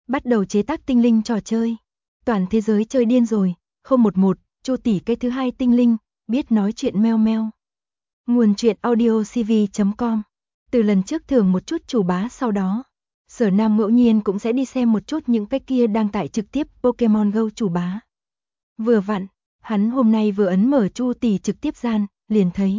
Bắt đầu chế tác tinh linh trò chơi. Toàn thế giới chơi điên rồi. 011, Chu tỷ cái thứ hai tinh linh, biết nói chuyện meo meo. Nguồn truyện audiocv.com. Từ lần trước thưởng một chút chủ bá sau đó, Sở Nam ngẫu nhiên cũng sẽ đi xem một chút những cái kia đang tải trực tiếp Pokemon Go chủ bá. Vừa vặn, hắn hôm nay vừa ấn mở Chu tỷ trực tiếp gian, liền thấy.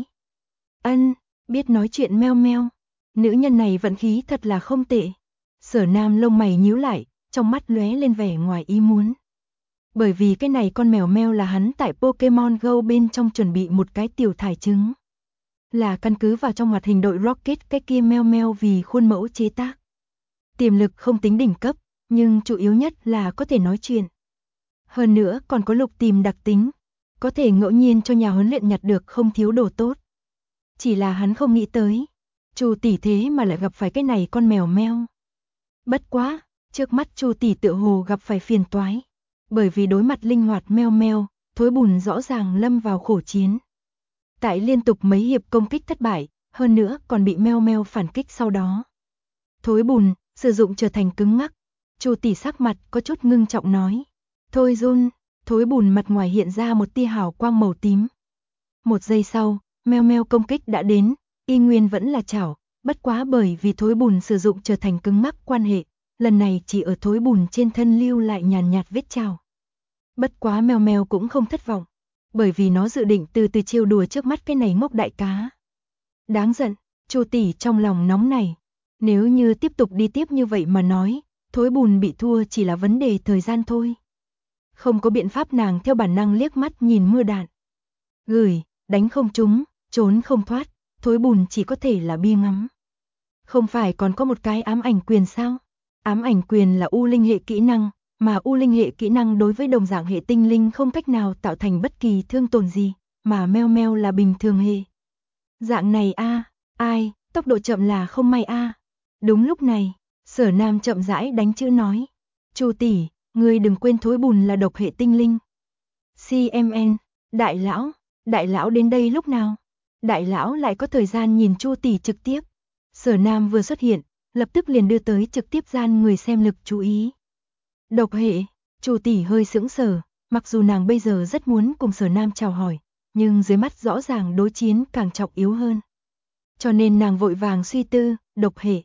Biết nói chuyện meo meo. Nữ nhân này vận khí thật là không tệ. Sở Nam lông mày nhíu lại, trong mắt lóe lên vẻ ngoài ý muốn. Bởi vì cái này con mèo meo là hắn tại Pokemon Go bên trong chuẩn bị một cái tiểu thải trứng. Là căn cứ vào trong hoạt hình đội Rocket cái kia meo meo vì khuôn mẫu chế tác. Tiềm lực không tính đỉnh cấp, nhưng chủ yếu nhất là có thể nói chuyện. Hơn nữa còn có lục tìm đặc tính, có thể ngẫu nhiên cho nhà huấn luyện nhặt được không thiếu đồ tốt. Chỉ là hắn không nghĩ tới, Chu tỷ thế mà lại gặp phải cái này con mèo meo. Bất quá, trước mắt Chu tỷ tựa hồ gặp phải phiền toái, bởi vì đối mặt linh hoạt meo meo, Thối Bùn rõ ràng lâm vào khổ chiến. Tại liên tục mấy hiệp công kích thất bại, hơn nữa còn bị meo meo phản kích sau đó. Thối Bùn sử dụng trở thành cứng ngắc. Chu tỷ sắc mặt có chút ngưng trọng nói. Thôi run. Thối Bùn mặt ngoài hiện ra một tia hào quang màu tím. Một giây sau, meo meo công kích đã đến, y nguyên vẫn là chảo, bất quá bởi vì Thối Bùn sử dụng trở thành cứng ngắc quan hệ, lần này chỉ ở Thối Bùn trên thân lưu lại nhàn nhạt vết chảo. Bất quá meo meo cũng không thất vọng, bởi vì nó dự định từ từ trêu đùa trước mắt cái này ngốc đại cá. Đáng giận, Chu tỷ trong lòng nóng này. Nếu như tiếp tục đi tiếp như vậy mà nói, Thối Bùn bị thua chỉ là vấn đề thời gian thôi. Không có biện pháp, nàng theo bản năng liếc mắt nhìn mưa đạn. Gửi, đánh không trúng, trốn không thoát, Thối Bùn chỉ có thể là bia ngắm. Không phải còn có một cái ám ảnh quyền sao? Ám ảnh quyền là U linh hệ kỹ năng, mà U linh hệ kỹ năng đối với đồng dạng hệ tinh linh không cách nào tạo thành bất kỳ thương tổn gì, mà meo meo là bình thường hệ. Dạng này ai, tốc độ chậm là không may Đúng lúc này, Sở Nam chậm rãi đánh chữ nói. Chu tỷ, ngươi đừng quên Thối Bùn là độc hệ tinh linh. CMN, đại lão đến đây lúc nào? Đại lão lại có thời gian nhìn Chu tỷ trực tiếp. Sở Nam vừa xuất hiện, lập tức liền đưa tới trực tiếp gian người xem lực chú ý. Độc hệ, Chu tỷ hơi sững sờ, mặc dù nàng bây giờ rất muốn cùng Sở Nam chào hỏi, nhưng dưới mắt rõ ràng đối chiến càng trọng yếu hơn. Cho nên nàng vội vàng suy tư, độc hệ,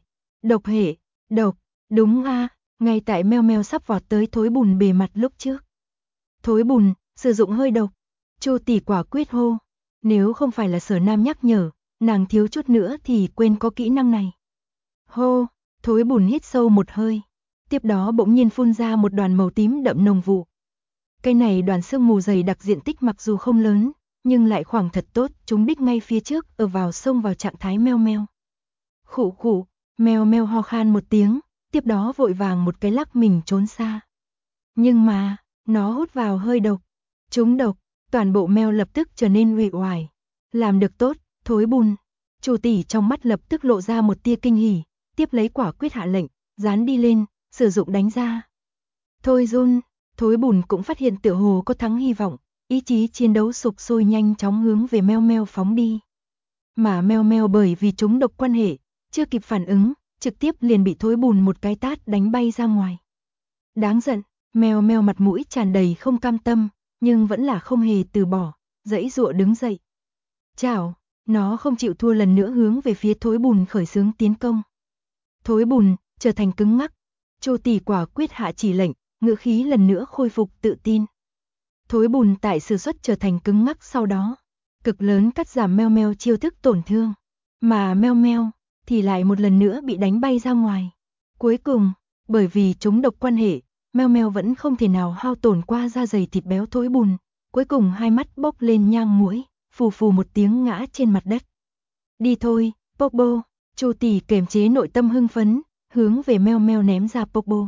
đúng ngay tại meo meo sắp vọt tới Thối Bùn bề mặt lúc trước. Thối Bùn, sử dụng hơi độc, Chu tỷ quả quyết hô, nếu không phải là Sở Nam nhắc nhở, nàng thiếu chút nữa thì quên có kỹ năng này. Hô, Thối Bùn hít sâu một hơi, tiếp đó bỗng nhiên phun ra một đoàn màu tím đậm nồng vụ. Cái này đoàn sương mù dày đặc diện tích mặc dù không lớn, nhưng lại khoảng thật tốt, chúng đích ngay phía trước ở vào xông vào trạng thái meo meo. Khụ khụ, meo meo ho khan một tiếng, tiếp đó vội vàng một cái lắc mình trốn xa. Nhưng mà, nó hút vào hơi độc, trúng độc, toàn bộ meo lập tức trở nên uể oải. Làm được tốt, Thối Bùn. Chu tỷ trong mắt lập tức lộ ra một tia kinh hỉ, tiếp lấy quả quyết hạ lệnh, dán đi lên, sử dụng đánh ra. Thôi run, Thối Bùn cũng phát hiện tựa hồ có thắng hy vọng, ý chí chiến đấu sục sôi nhanh chóng hướng về meo meo phóng đi. Mà meo meo bởi vì chúng độc quan hệ, chưa kịp phản ứng, trực tiếp liền bị Thối Bùn một cái tát đánh bay ra ngoài. Đáng giận, meo meo mặt mũi tràn đầy không cam tâm, nhưng vẫn là không hề từ bỏ, giãy giụa đứng dậy. Chào, nó không chịu thua, lần nữa hướng về phía Thối Bùn khởi xướng tiến công. Thối Bùn trở thành cứng ngắc, Chu tỷ quả quyết hạ chỉ lệnh, ngữ khí lần nữa khôi phục tự tin. Thối Bùn tại sử xuất trở thành cứng ngắc sau đó, cực lớn cắt giảm meo meo chiêu thức tổn thương, mà meo meo thì lại một lần nữa bị đánh bay ra ngoài. Cuối cùng, bởi vì chúng độc quan hệ, meo meo vẫn không thể nào hao tổn qua da dày thịt béo Thối Bùn, cuối cùng hai mắt bốc lên nhang mũi, phù phù một tiếng ngã trên mặt đất. Đi thôi, Popo, Chu tỷ kiềm chế nội tâm hưng phấn, hướng về meo meo ném ra Popo.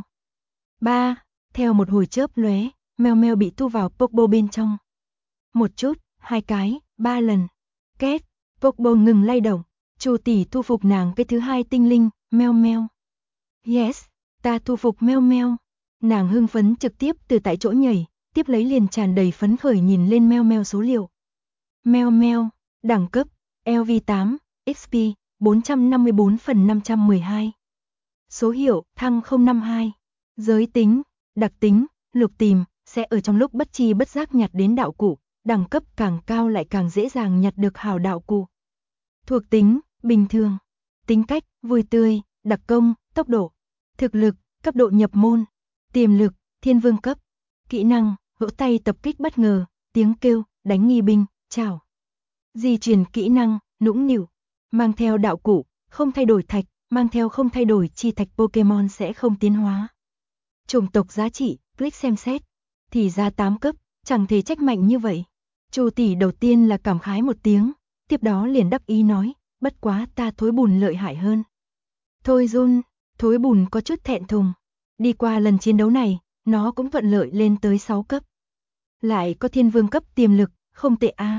Theo một hồi chớp lóe, meo meo bị thu vào Popo bên trong. Một chút, hai cái, ba lần. Két, Popo ngừng lay động, Chu tỷ thu phục nàng cái thứ hai tinh linh, meo meo. Yes, ta thu phục meo meo. Nàng hưng phấn trực tiếp từ tại chỗ nhảy, tiếp lấy liền tràn đầy phấn khởi nhìn lên meo meo số liệu. Meo meo, đẳng cấp, LV8, XP, 454/512. Số hiệu, thăng 052. Giới tính, đặc tính, lục tìm, sẽ ở trong lúc bất chi bất giác nhặt đến đạo cụ, đẳng cấp càng cao lại càng dễ dàng nhặt được hảo đạo cụ. Thuộc tính, bình thường. Tính cách, vui tươi, đặc công, tốc độ. Thực lực, cấp độ nhập môn. Tiềm lực, thiên vương cấp. Kỹ năng, vỗ tay tập kích bất ngờ, tiếng kêu, đánh nghi binh, chào. Di chuyển kỹ năng, nũng nịu. Mang theo đạo cụ, không thay đổi thạch, mang theo không thay đổi chi thạch Pokemon sẽ không tiến hóa. Chủng tộc giá trị, click xem xét. Thì ra 8 cấp, chẳng thể trách mạnh như vậy. Chu tỷ đầu tiên là cảm khái một tiếng, tiếp đó liền đắc ý nói, bất quá ta thối bùn lợi hại hơn. Thôi Jun, thối bùn có chút thẹn thùng. Đi qua lần chiến đấu này, nó cũng thuận lợi lên tới 6 cấp. Lại có thiên vương cấp tiềm lực, không tệ a.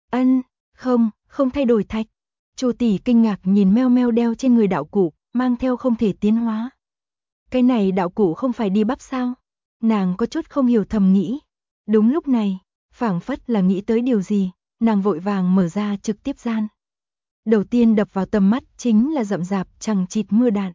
Không thay đổi thạch. Chu tỷ kinh ngạc nhìn meo meo đeo trên người đạo cụ, mang theo không thể tiến hóa. Cái này đạo cụ không phải đi bắp sao? Nàng có chút không hiểu thầm nghĩ. Đúng lúc này, phảng phất là nghĩ tới điều gì, nàng vội vàng mở ra trực tiếp gian. Đầu tiên đập vào tầm mắt chính là rậm rạp chằng chịt mưa đạn.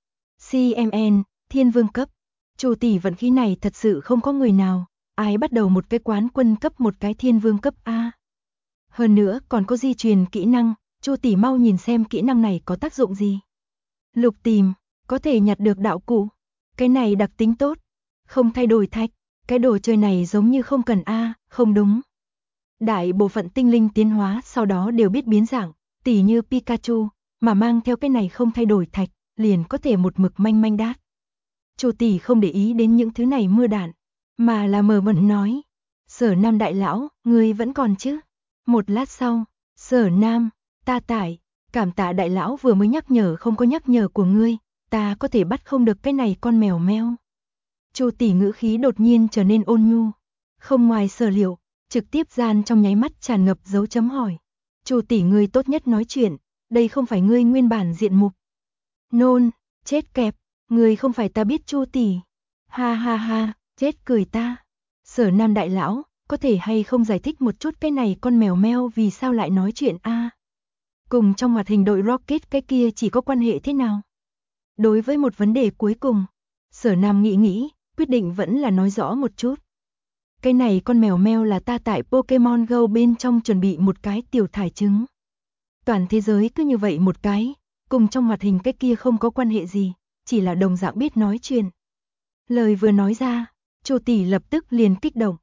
CMN, thiên vương cấp. Chu tỷ vận khí này thật sự không có người nào, ai bắt đầu một cái quán quân cấp một cái thiên vương cấp A. Hơn nữa còn có di truyền kỹ năng, Chu tỷ mau nhìn xem kỹ năng này có tác dụng gì. Lục tìm, có thể nhặt được đạo cụ. Cái này đặc tính tốt, không thay đổi thạch, cái đồ chơi này giống như không cần A, không đúng. Đại bộ phận tinh linh tiến hóa sau đó đều biết biến dạng, tỉ như Pikachu, mà mang theo cái này không thay đổi thạch, liền có thể một mực manh manh đát. Chu tỷ không để ý đến những thứ này mưa đạn, mà là mờ mẩn nói. Sở Nam đại lão, ngươi vẫn còn chứ? Một lát sau, Sở Nam, ta tải, cảm tạ đại lão vừa mới nhắc nhở không có nhắc nhở của ngươi, ta có thể bắt không được cái này con mèo meo. Chu tỷ ngữ khí đột nhiên trở nên ôn nhu, không ngoài sở liệu, trực tiếp gian trong nháy mắt tràn ngập dấu chấm hỏi. Chu tỷ ngươi tốt nhất nói chuyện, đây không phải ngươi nguyên bản diện mục. Nôn, chết kẹp, ngươi không phải ta biết Chu tỷ. Ha ha ha, chết cười ta. Sở Nam đại lão, có thể hay không giải thích một chút cái này con mèo meo vì sao lại nói chuyện a? Cùng trong hoạt hình đội Rocket cái kia chỉ có quan hệ thế nào? Đối với một vấn đề cuối cùng, Sở Nam nghĩ, quyết định vẫn là nói rõ một chút. Cái này con mèo meo là ta tại Pokemon Go bên trong chuẩn bị một cái tiểu thải trứng. Toàn thế giới cứ như vậy một cái, cùng trong hoạt hình cái kia không có quan hệ gì, chỉ là đồng dạng biết nói chuyện. Lời vừa nói ra, Chu tỷ lập tức liền kích động.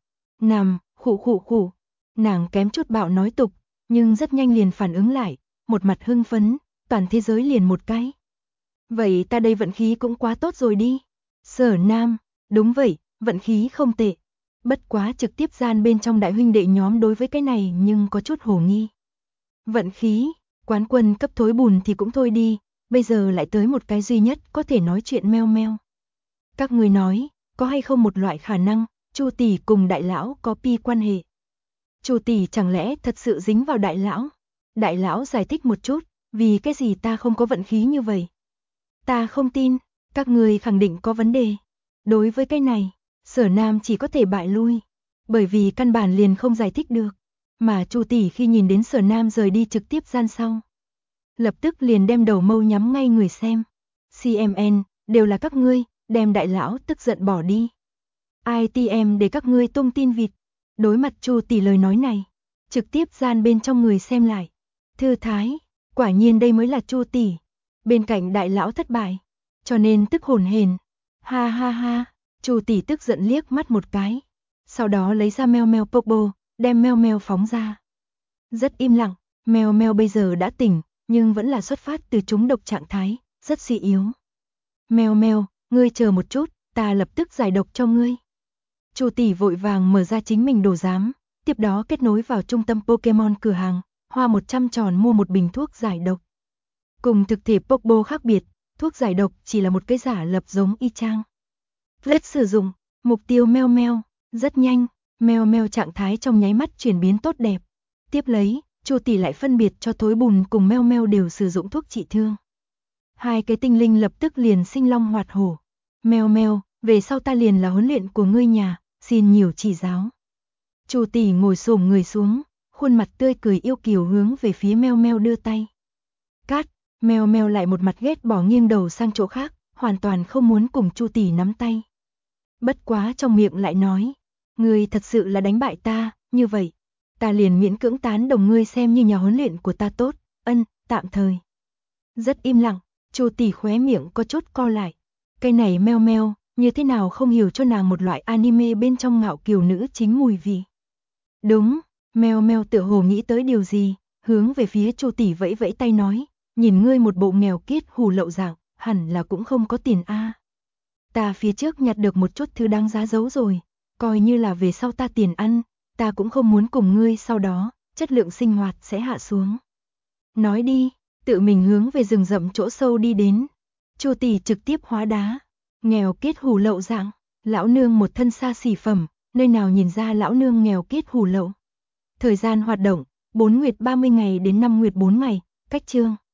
Khụ. Nàng kém chút bạo nói tục, nhưng rất nhanh liền phản ứng lại, một mặt hưng phấn, toàn thế giới liền một cái. Vậy ta đây vận khí cũng quá tốt rồi đi. Sở Nam, đúng vậy, vận khí không tệ. Bất quá trực tiếp gian bên trong đại huynh đệ nhóm đối với cái này nhưng có chút hồ nghi. Vận khí, quán quân cấp thối bùn thì cũng thôi đi, bây giờ lại tới một cái duy nhất có thể nói chuyện meo meo. Các người nói, có hay không một loại khả năng, Chu tỷ cùng đại lão có pi quan hệ. Chu tỷ chẳng lẽ thật sự dính vào đại lão? Đại lão giải thích một chút, vì cái gì ta không có vận khí như vậy? Ta không tin, các người khẳng định có vấn đề. Đối với cái này, Sở Nam chỉ có thể bại lui, bởi vì căn bản liền không giải thích được. Mà Chu tỷ khi nhìn đến Sở Nam rời đi trực tiếp gian sau, lập tức liền đem đầu mâu nhắm ngay người xem. CMN, đều là các ngươi, đem đại lão tức giận bỏ đi. ITM để các ngươi tung tin vịt. Đối mặt Chu tỷ lời nói này, trực tiếp gian bên trong người xem lại. Thư thái, quả nhiên đây mới là Chu tỷ. Bên cạnh đại lão thất bại, cho nên tức hồn hển. Ha ha ha, Chu tỷ tức giận liếc mắt một cái. Sau đó lấy ra meo meo Pokeball, đem meo meo phóng ra. Rất im lặng, meo meo bây giờ đã tỉnh, nhưng vẫn là xuất phát từ trúng độc trạng thái, rất suy yếu. Meo meo, ngươi chờ một chút, ta lập tức giải độc cho ngươi. Chu tỷ vội vàng mở ra chính mình đồ giám, tiếp đó kết nối vào trung tâm Pokemon cửa hàng, hoa 100 tròn mua một bình thuốc giải độc. Cùng thực thể Pokeball khác biệt, thuốc giải độc chỉ là một cái giả lập giống y chang. Flex sử dụng, mục tiêu meo meo, rất nhanh, meo meo trạng thái trong nháy mắt chuyển biến tốt đẹp. Tiếp lấy, Chu tỷ lại phân biệt cho thối bùn cùng meo meo đều sử dụng thuốc trị thương. Hai cái tinh linh lập tức liền sinh long hoạt hổ. Meo meo, về sau ta liền là huấn luyện của ngươi nhà, xin nhiều chỉ giáo. Chu tỷ ngồi xổm người xuống, khuôn mặt tươi cười yêu kiều hướng về phía meo meo đưa tay. Cát, meo meo lại một mặt ghét bỏ nghiêng đầu sang chỗ khác, hoàn toàn không muốn cùng Chu tỷ nắm tay. Bất quá trong miệng lại nói, ngươi thật sự là đánh bại ta, như vậy, ta liền miễn cưỡng tán đồng ngươi xem như nhà huấn luyện của ta tốt, tạm thời. Rất im lặng, Chu tỷ khóe miệng có chút co lại. Cây này meo meo, như thế nào không hiểu cho nàng một loại anime bên trong ngạo kiều nữ chính mùi vị. Đúng, meo meo tựa hồ nghĩ tới điều gì, hướng về phía Chu tỷ vẫy vẫy tay nói, nhìn ngươi một bộ nghèo kiết hù lậu dạng, hẳn là cũng không có tiền a. Ta phía trước nhặt được một chút thứ đáng giá giấu rồi, coi như là về sau ta tiền ăn, ta cũng không muốn cùng ngươi sau đó, chất lượng sinh hoạt sẽ hạ xuống. Nói đi, tự mình hướng về rừng rậm chỗ sâu đi đến. Chu tỷ trực tiếp hóa đá, nghèo kiết hù lậu dạng, lão nương một thân xa xỉ phẩm, nơi nào nhìn ra lão nương nghèo kiết hù lậu. Thời gian hoạt động, 4 nguyệt 30 ngày đến 5 nguyệt 4 ngày, cách chương.